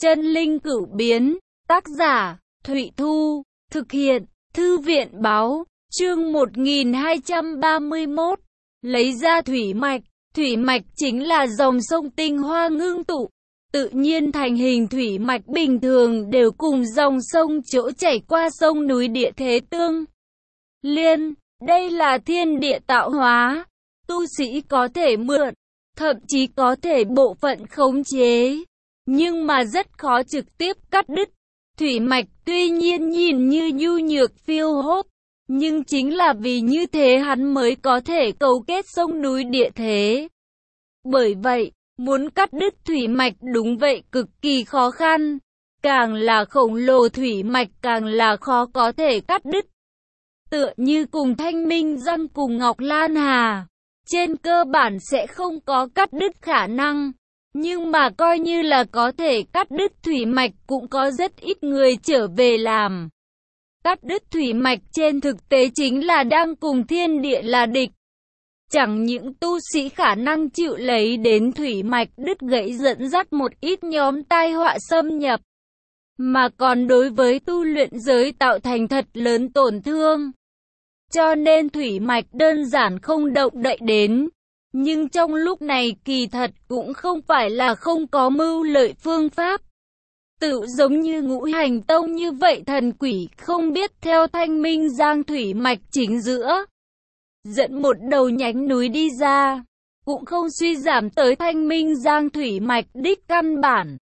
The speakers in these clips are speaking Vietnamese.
Chân linh cửu biến, tác giả, Thụy Thu, thực hiện, Thư viện báo, chương 1231, lấy ra thủy mạch. Thủy mạch chính là dòng sông tinh hoa ngưng tụ, tự nhiên thành hình thủy mạch bình thường đều cùng dòng sông chỗ chảy qua sông núi địa thế tương liên. Đây là thiên địa tạo hóa, tu sĩ có thể mượn, thậm chí có thể bộ phận khống chế, nhưng mà rất khó trực tiếp cắt đứt. Thủy mạch tuy nhiên nhìn như nhu nhược phiêu hốt, nhưng chính là vì như thế hắn mới có thể cấu kết sông núi địa thế. Bởi vậy, muốn cắt đứt thủy mạch đúng vậy cực kỳ khó khăn, càng là khổng lồ thủy mạch càng là khó có thể cắt đứt. Tựa như cùng Thanh Minh Giang cùng Ngọc Lan Hà, trên cơ bản sẽ không có cắt đứt khả năng, nhưng mà coi như là có thể cắt đứt thủy mạch cũng có rất ít người trở về làm. Cắt đứt thủy mạch trên thực tế chính là đang cùng thiên địa là địch. Chẳng những tu sĩ khả năng chịu lấy đến thủy mạch đứt gãy dẫn dắt một ít nhóm tai họa xâm nhập, mà còn đối với tu luyện giới tạo thành thật lớn tổn thương. Cho nên thủy mạch đơn giản không động đậy đến, nhưng trong lúc này kỳ thật cũng không phải là không có mưu lợi phương pháp. Tự giống như Ngũ Hành Tông như vậy, thần quỷ không biết theo Thanh Minh Giang thủy mạch chính giữa, dẫn một đầu nhánh núi đi ra, cũng không suy giảm tới Thanh Minh Giang thủy mạch đích căn bản,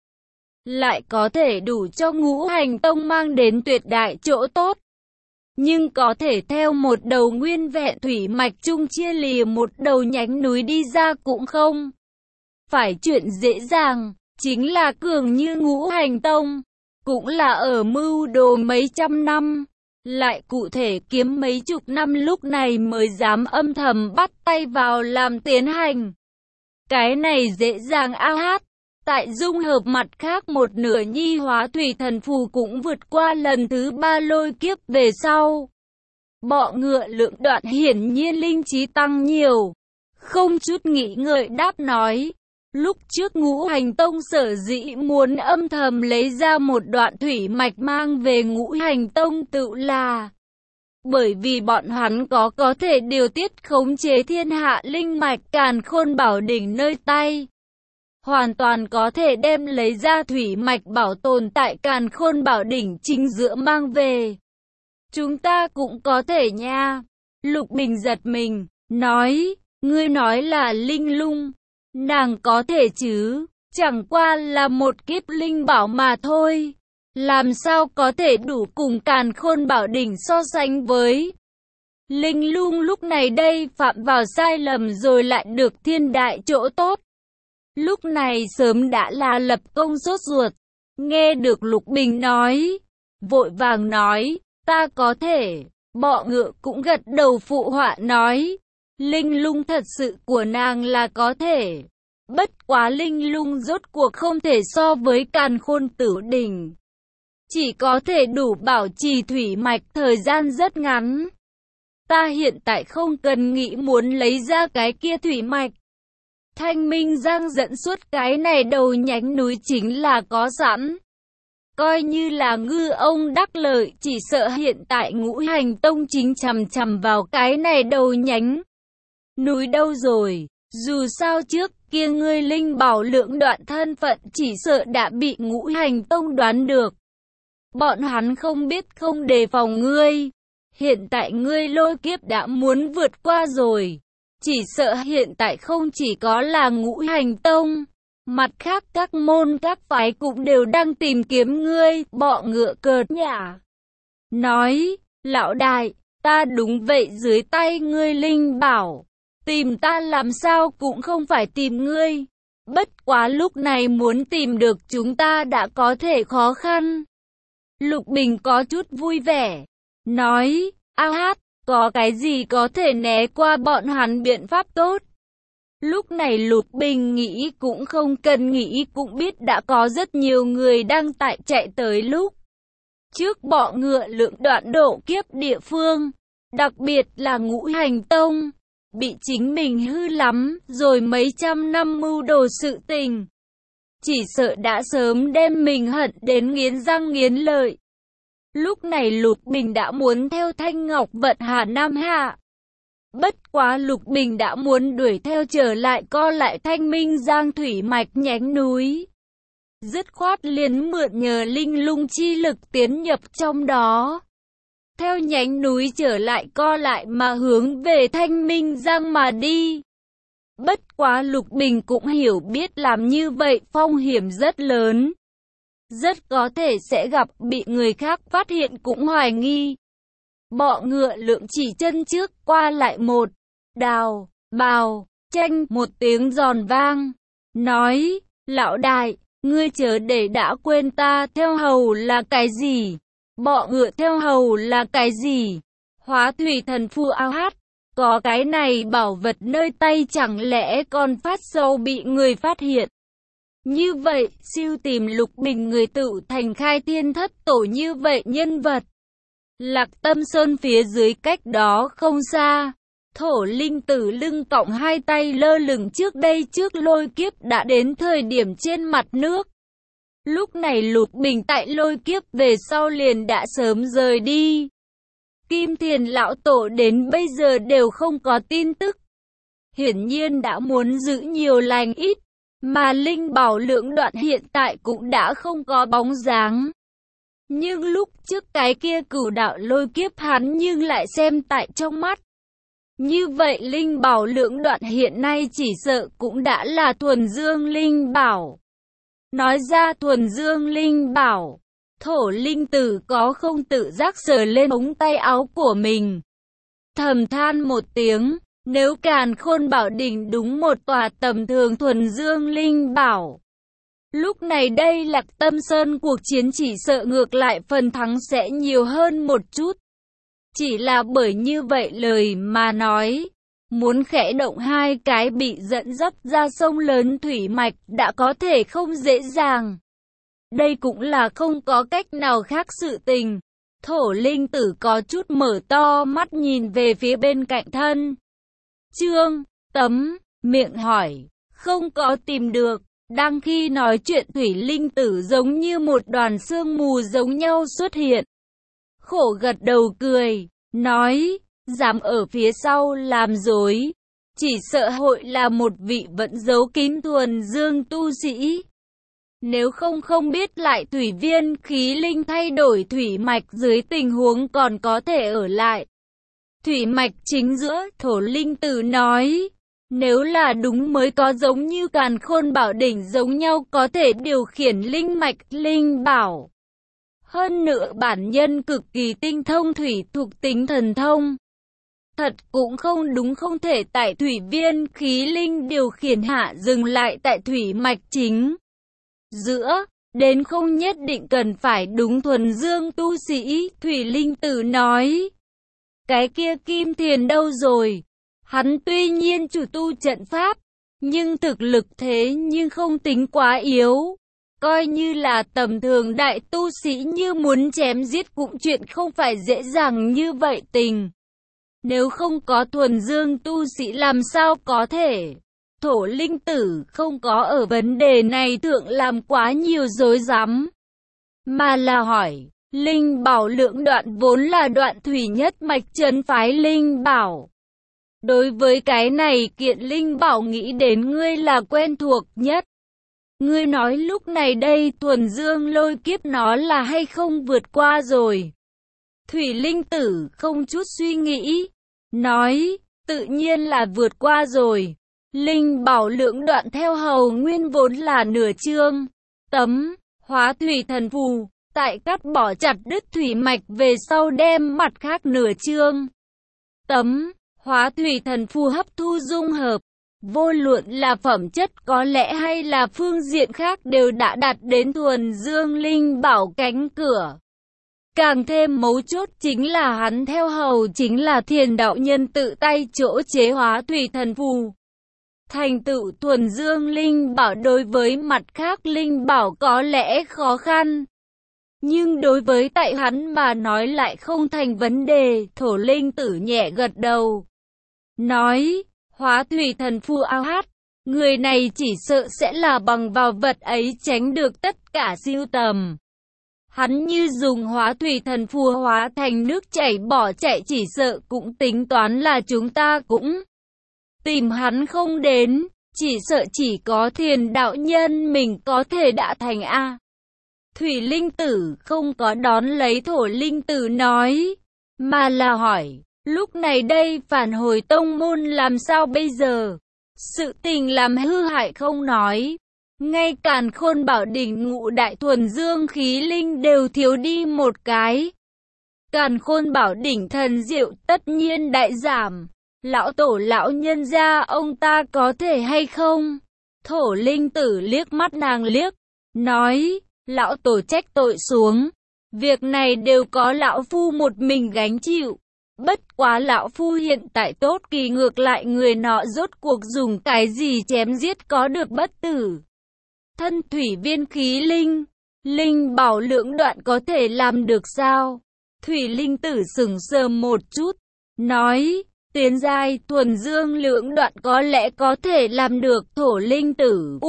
lại có thể đủ cho Ngũ Hành Tông mang đến tuyệt đại chỗ tốt. Nhưng có thể theo một đầu nguyên vẹn thủy mạch chung chia lìa một đầu nhánh núi đi ra cũng không phải chuyện dễ dàng. Chính là cường như Ngũ Hành Tông, cũng là ở mưu đồ mấy trăm năm, lại cụ thể kiếm mấy chục năm lúc này mới dám âm thầm bắt tay vào làm tiến hành. Cái này dễ dàng ao hát. Tại dung hợp mặt khác một nửa nhi hóa thủy thần phù cũng vượt qua lần thứ 3 lôi kiếp về sau. Bọ ngựa lượng đoạn hiển nhiên linh trí tăng nhiều. Không chút nghĩ ngợi đáp nói. Lúc trước Ngũ Hành Tông sở dĩ muốn âm thầm lấy ra một đoạn thủy mạch mang về Ngũ Hành Tông tự là bởi vì bọn hắn có thể điều tiết khống chế thiên hạ linh mạch Càn Khôn Bảo Đỉnh nơi tay. Hoàn toàn có thể đem lấy ra thủy mạch bảo tồn tại Càn Khôn Bảo Đỉnh chính giữa mang về. Chúng ta cũng có thể nha. Lục Bình giật mình, nói, ngươi nói là linh lung. Nàng có thể chứ, chẳng qua là một kiếp linh bảo mà thôi. Làm sao có thể đủ cùng Càn Khôn Bảo Đỉnh so sánh với. Linh lung lúc này đây phạm vào sai lầm rồi lại được thiên đại chỗ tốt. Lúc này sớm đã là lập công sốt ruột. Nghe được Lục Bình nói, vội vàng nói, ta có thể. Bọ ngựa cũng gật đầu phụ họa nói, linh lung thật sự của nàng là có thể. Bất quá linh lung rốt cuộc không thể so với Càn Khôn Tử Đỉnh. Chỉ có thể đủ bảo trì thủy mạch thời gian rất ngắn. Ta hiện tại không cần nghĩ muốn lấy ra cái kia thủy mạch. Thanh Minh Giang dẫn suốt cái này đầu nhánh núi chính là có sẵn. Coi như là ngư ông đắc lợi, chỉ sợ hiện tại Ngũ Hành Tông chính chằm chằm vào cái này đầu nhánh núi đâu rồi. Dù sao trước kia ngươi linh bảo lượng đoạn thân phận chỉ sợ đã bị Ngũ Hành Tông đoán được. Bọn hắn không biết không đề phòng ngươi. Hiện tại ngươi lôi kiếp đã muốn vượt qua rồi. Chỉ sợ hiện tại không chỉ có là Ngũ Hành Tông, mặt khác các môn các phái cũng đều đang tìm kiếm ngươi. Bọ ngựa cợt nhả nói, lão đại, ta đúng vậy, dưới tay ngươi linh bảo, tìm ta làm sao cũng không phải tìm ngươi. Bất quá lúc này muốn tìm được chúng ta đã có thể khó khăn. Lục Bình có chút vui vẻ, nói, ao hát, có cái gì có thể né qua bọn hắn biện pháp tốt. Lúc này Lục Bình nghĩ cũng không cần nghĩ cũng biết đã có rất nhiều người đang tại chạy tới lúc trước bọ ngựa lượng đoạn độ kiếp địa phương, đặc biệt là Ngũ Hành Tông, bị chính mình hư lắm rồi mấy trăm năm mưu đồ sự tình. chỉ sợ đã sớm đem mình hận đến nghiến răng nghiến lợi. Lúc này Lục Bình đã muốn theo Thanh Ngọc Vận Hà Nam Hạ. Bất quá Lục Bình đã muốn đuổi theo trở lại co lại Thanh Minh Giang thủy mạch nhánh núi. Dứt khoát liền mượn nhờ linh lung chi lực tiến nhập trong đó. Theo nhánh núi trở lại co lại mà hướng về Thanh Minh Giang mà đi. Bất quá Lục Bình cũng hiểu biết làm như vậy phong hiểm rất lớn. Rất có thể sẽ gặp bị người khác phát hiện cũng hoài nghi. Bọ ngựa lượng chỉ chân trước qua lại một, đào, bào, tranh một tiếng giòn vang. Nói, lão đại, ngươi chớ để đã quên ta theo hầu là cái gì? Bọ ngựa theo hầu là cái gì? Hóa thủy thần phù ao hát. Có cái này bảo vật nơi tay chẳng lẽ còn phát sâu bị người phát hiện. Như vậy, siêu tìm Lục Bình người tự thành khai thiên thất tổ như vậy nhân vật. Lạc Tâm Sơn phía dưới cách đó không xa. Thổ linh tử lưng cõng hai tay lơ lửng trước đây trước lôi kiếp đã đến thời điểm trên mặt nước. Lúc này Lục Bình tại lôi kiếp về sau liền đã sớm rời đi. Kim Thiền lão tổ đến bây giờ đều không có tin tức. Hiển nhiên đã muốn giữ nhiều lành ít, mà linh bảo lượng đoạn hiện tại cũng đã không có bóng dáng. Nhưng lúc trước cái kia cửu đạo lôi kiếp hắn nhưng lại xem tại trong mắt. Như vậy linh bảo lượng đoạn hiện nay chỉ sợ cũng đã là thuần dương linh bảo. Nói ra thuần dương linh bảo, thổ linh tử có không tự giác sờ lên ống tay áo của mình. Thầm than một tiếng, nếu Càn Khôn Bảo Đỉnh đúng một tòa tầm thường thuần dương linh bảo. Lúc này đây Lạc Tâm Sơn cuộc chiến chỉ sợ ngược lại phần thắng sẽ nhiều hơn một chút. Chỉ là bởi như vậy lời mà nói, muốn khẽ động hai cái bị dẫn dắt ra sông lớn thủy mạch đã có thể không dễ dàng. Đây cũng là không có cách nào khác sự tình. Thổ linh tử có chút mở to mắt nhìn về phía bên cạnh thân. Trương, Tấm, miệng hỏi, không có tìm được. Đang khi nói chuyện thủy linh tử giống như một đoàn sương mù giống nhau xuất hiện. Khổ gật đầu cười, nói, dám ở phía sau làm dối. Chỉ sợ hội là một vị vẫn giấu kín thuần dương tu sĩ. Nếu không biết lại thủy viên khí linh thay đổi thủy mạch dưới tình huống còn có thể ở lại. Thủy mạch chính giữa, thổ linh tử nói. Nếu là đúng mới có giống như Càn Khôn Bảo Đỉnh giống nhau có thể điều khiển linh mạch linh bảo. Hơn nữa bản nhân cực kỳ tinh thông thủy thuộc tính thần thông. Thật cũng không đúng không thể tại thủy viên khí linh điều khiển hạ dừng lại tại thủy mạch chính. Giữa, đến không nhất định cần phải đúng thuần dương tu sĩ, thủy linh tử nói. Cái kia Kim Thiền đâu rồi? Hắn tuy nhiên chủ tu trận pháp, nhưng thực lực thế nhưng không tính quá yếu. Coi như là tầm thường đại tu sĩ như muốn chém giết cũng chuyện không phải dễ dàng như vậy tình. Nếu không có thuần dương tu sĩ làm sao có thể. Thổ linh tử không có ở vấn đề này thượng làm quá nhiều rối rắm. Mà là hỏi, linh bảo lượng đoạn vốn là đoạn thủy nhất mạch trấn phái linh bảo. Đối với cái này kiện linh bảo nghĩ đến ngươi là quen thuộc nhất. Ngươi nói lúc này đây thuần dương lôi kiếp nó là hay không vượt qua rồi. Thủy linh tử không chút suy nghĩ. Nói, tự nhiên là vượt qua rồi. Linh bảo lượng đoạn theo hầu nguyên vốn là nửa chương. Tấm, hóa thủy thần phù, tại cắt bỏ chặt đứt thủy mạch về sau đem mặt khác nửa chương. Tấm, hóa thủy thần phù hấp thu dung hợp. Vô luận là phẩm chất có lẽ hay là phương diện khác đều đã đạt đến thuần dương linh bảo cánh cửa. Càng thêm mấu chốt chính là hắn theo hầu chính là Thiền đạo nhân tự tay chỗ chế hóa thủy thần phù. Thành tựu thuần dương linh bảo đối với mặt khác linh bảo có lẽ khó khăn. Nhưng đối với tại hắn mà nói lại không thành vấn đề, thổ linh tử nhẹ gật đầu. Nói, hóa thủy thần phù ao hát, Người này chỉ sợ sẽ là bằng vào vật ấy tránh được tất cả siêu tầm. Hắn như dùng hóa thủy thần phù hóa thành nước chảy bỏ chạy, chỉ sợ cũng tính toán là chúng ta cũng tìm hắn không đến, chỉ sợ chỉ có Thiền đạo nhân mình có thể đã thành a. Thủy Linh Tử không có đón lấy Thổ Linh Tử nói, mà là hỏi, lúc này đây phản hồi tông môn làm sao bây giờ? Sự tình làm hư hại không nói, ngay Càn Khôn Bảo Đỉnh ngũ đại thuần dương khí linh đều thiếu đi một cái. Càn Khôn Bảo Đỉnh thần diệu tất nhiên đại giảm. Lão tổ lão nhân gia ông ta có thể hay không? Thổ Linh Tử liếc mắt nàng liếc, nói, lão tổ trách tội xuống. Việc này đều có lão phu một mình gánh chịu. Bất quá lão phu hiện tại tốt kỳ, ngược lại người nọ rốt cuộc dùng cái gì chém giết có được bất tử. Thân thủy viên khí linh, linh bảo lưỡng đoạn có thể làm được sao? Thủy Linh Tử sững sờ một chút, nói, tiến giai thuần dương lưỡng đoạn có lẽ có thể làm được. Thổ Linh Tử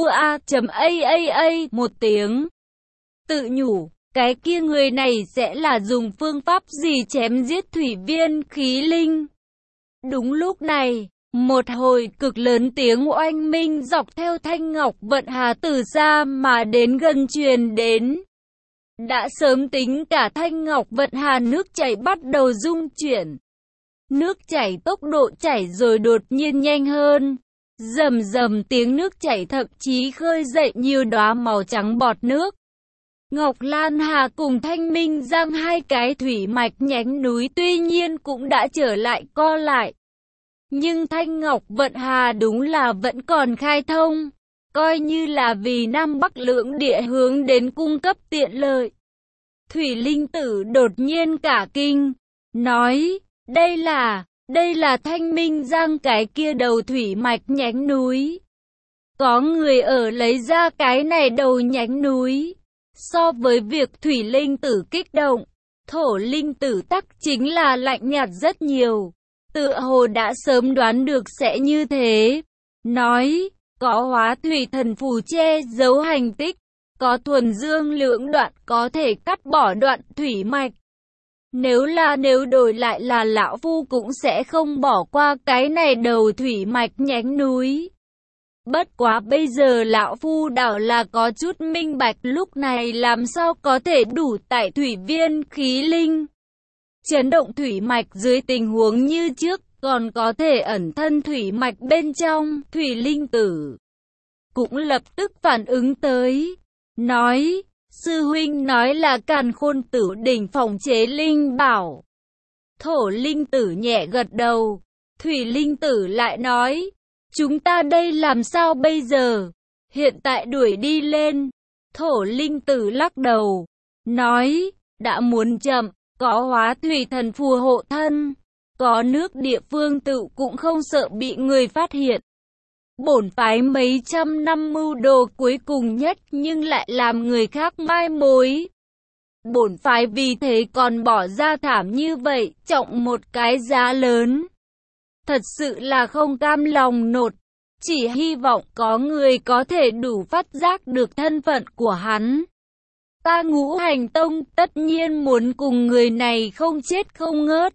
một tiếng, tự nhủ, cái kia người này sẽ là dùng phương pháp gì chém giết thủy viên khí linh? Đúng lúc này, một hồi cực lớn tiếng oanh minh dọc theo Thanh Ngọc Vận Hà từ xa mà đến gần truyền đến. Đã sớm tính cả Thanh Ngọc Vận Hà nước chảy bắt đầu rung chuyển. Nước chảy tốc độ chảy rồi đột nhiên nhanh hơn. Rầm rầm tiếng nước chảy thậm chí khơi dậy nhiều đóa màu trắng bọt nước. Ngọc Lan Hà cùng Thanh Minh Giang hai cái thủy mạch nhánh núi tuy nhiên cũng đã trở lại co lại. Nhưng Thanh Ngọc Vận Hà đúng là vẫn còn khai thông, coi như là vì Nam Bắc lưỡng địa hướng đến cung cấp tiện lợi. Thủy Linh Tử đột nhiên cả kinh, nói, đây là Thanh Minh Giang cái kia đầu thủy mạch nhánh núi. Có người ở lấy ra cái này đầu nhánh núi. So với việc Thủy Linh Tử kích động, Thổ Linh Tử tắc chính là lạnh nhạt rất nhiều. Tựa hồ đã sớm đoán được sẽ như thế. Nói, có hóa thủy thần phù che giấu hành tích, có thuần dương lưỡng đoạn có thể cắt bỏ đoạn thủy mạch. Nếu đổi lại là lão phu cũng sẽ không bỏ qua cái này đầu thủy mạch nhánh núi. Bất quá bây giờ lão phu đảo là có chút minh bạch, lúc này làm sao có thể đủ tại thủy viên khí linh. Chấn động thủy mạch dưới tình huống như trước, còn có thể ẩn thân thủy mạch bên trong. Thủy Linh Tử cũng lập tức phản ứng tới, nói, sư huynh nói là Càn Khôn Tử đỉnh phòng chế linh bảo. Thổ Linh Tử nhẹ gật đầu. Thủy Linh Tử lại nói, chúng ta đây làm sao bây giờ? Hiện tại đuổi đi lên. Thổ Linh Tử lắc đầu, nói, đã muốn chậm, có hóa thủy thần phù hộ thân, có nước địa phương tự cũng không sợ bị người phát hiện. Bổn phái mấy trăm năm mưu đồ cuối cùng nhất nhưng lại làm người khác mai mối. Bổn phái vì thế còn bỏ ra thảm như vậy, trọng một cái giá lớn. Thật sự là không cam lòng nột, chỉ hy vọng có người có thể đủ phát giác được thân phận của hắn. Ta Ngũ Hành Tông tất nhiên muốn cùng người này không chết không ngớt.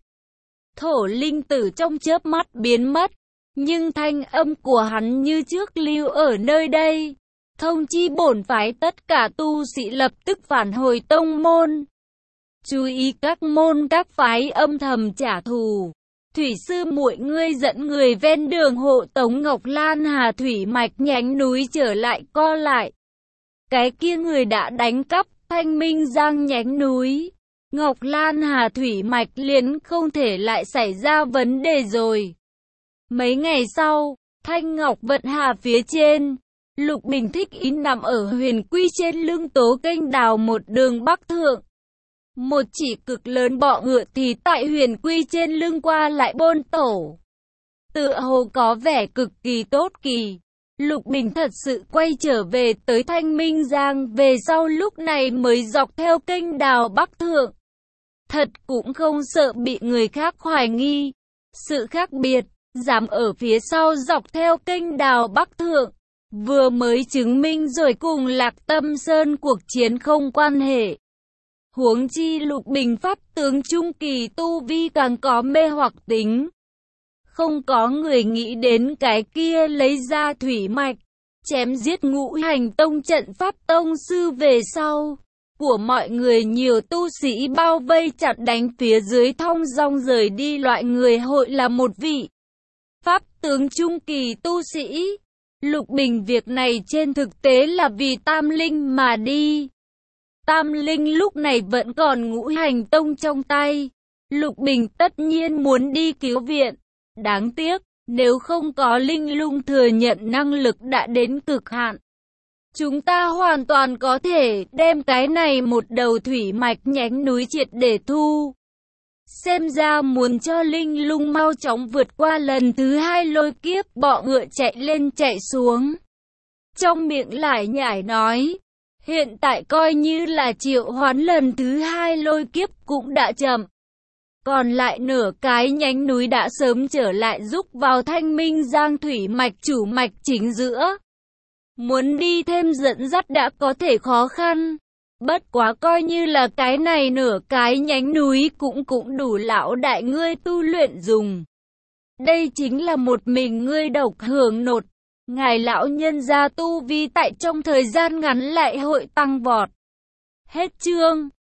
Thổ Linh Tử trong chớp mắt biến mất, nhưng thanh âm của hắn như trước lưu ở nơi đây. Thông chi bổn phái tất cả tu sĩ lập tức phản hồi tông môn. Chú ý các môn các phái âm thầm trả thù. Thủy sư muội ngươi dẫn người ven đường hộ tống Ngọc Lan Hà thủy mạch nhánh núi trở lại co lại. Cái kia người đã đánh cắp Thanh Minh Giang nhánh núi. Ngọc Lan Hà thủy mạch liền không thể lại xảy ra vấn đề rồi. Mấy ngày sau, Thanh Ngọc Vận Hà phía trên, Lục Bình thích ý nằm ở Huyền Quy trên lưng Tố Kênh Đào một đường bắc thượng. Một chỉ cực lớn bọ ngựa thì tại Huyền Quy trên lưng qua lại bôn tổ. Tựa hồ có vẻ cực kỳ tốt kỳ. Lục Bình thật sự quay trở về tới Thanh Minh Giang, về sau lúc này mới dọc theo kênh đào bắc thượng. Thật cũng không sợ bị người khác hoài nghi. Sự khác biệt, dám ở phía sau dọc theo kênh đào Bắc Thượng, vừa mới chứng minh rồi cùng Lạc Tâm Sơn cuộc chiến không quan hệ. Huống chi Lục Bình pháp tướng trung kỳ tu vi càng có mê hoặc tính. Không có người nghĩ đến cái kia lấy ra thủy mạch, chém giết Ngũ Hành Tông trận pháp tông sư về sau. Của mọi người nhiều tu sĩ bao vây chặn đánh phía dưới thong dong rời đi loại người hội là một vị pháp tướng trung kỳ tu sĩ. Lục Bình việc này trên thực tế là vì Tam Linh mà đi. Tam Linh lúc này vẫn còn Ngũ Hành Tông trong tay. Lục Bình tất nhiên muốn đi cứu viện. Đáng tiếc, nếu không có Linh Lung thừa nhận năng lực đã đến cực hạn, chúng ta hoàn toàn có thể đem cái này một đầu thủy mạch nhánh núi triệt để thu. Xem ra muốn cho Linh Lung mau chóng vượt qua lần thứ hai lôi kiếp, bọ ngựa chạy lên chạy xuống. Trong miệng lại nhải nói, hiện tại coi như là triệu hoán lần thứ hai lôi kiếp cũng đã chậm. Còn lại nửa cái nhánh núi đã sớm trở lại giúp vào Thanh Minh Giang thủy mạch chủ mạch chính giữa. Muốn đi thêm dẫn dắt đã có thể khó khăn. Bất quá coi như là cái này nửa cái nhánh núi cũng đủ lão đại ngươi tu luyện dùng. Đây chính là một mình ngươi độc hưởng nột. Ngài lão nhân gia tu vi tại trong thời gian ngắn lại hội tăng vọt. Hết chương.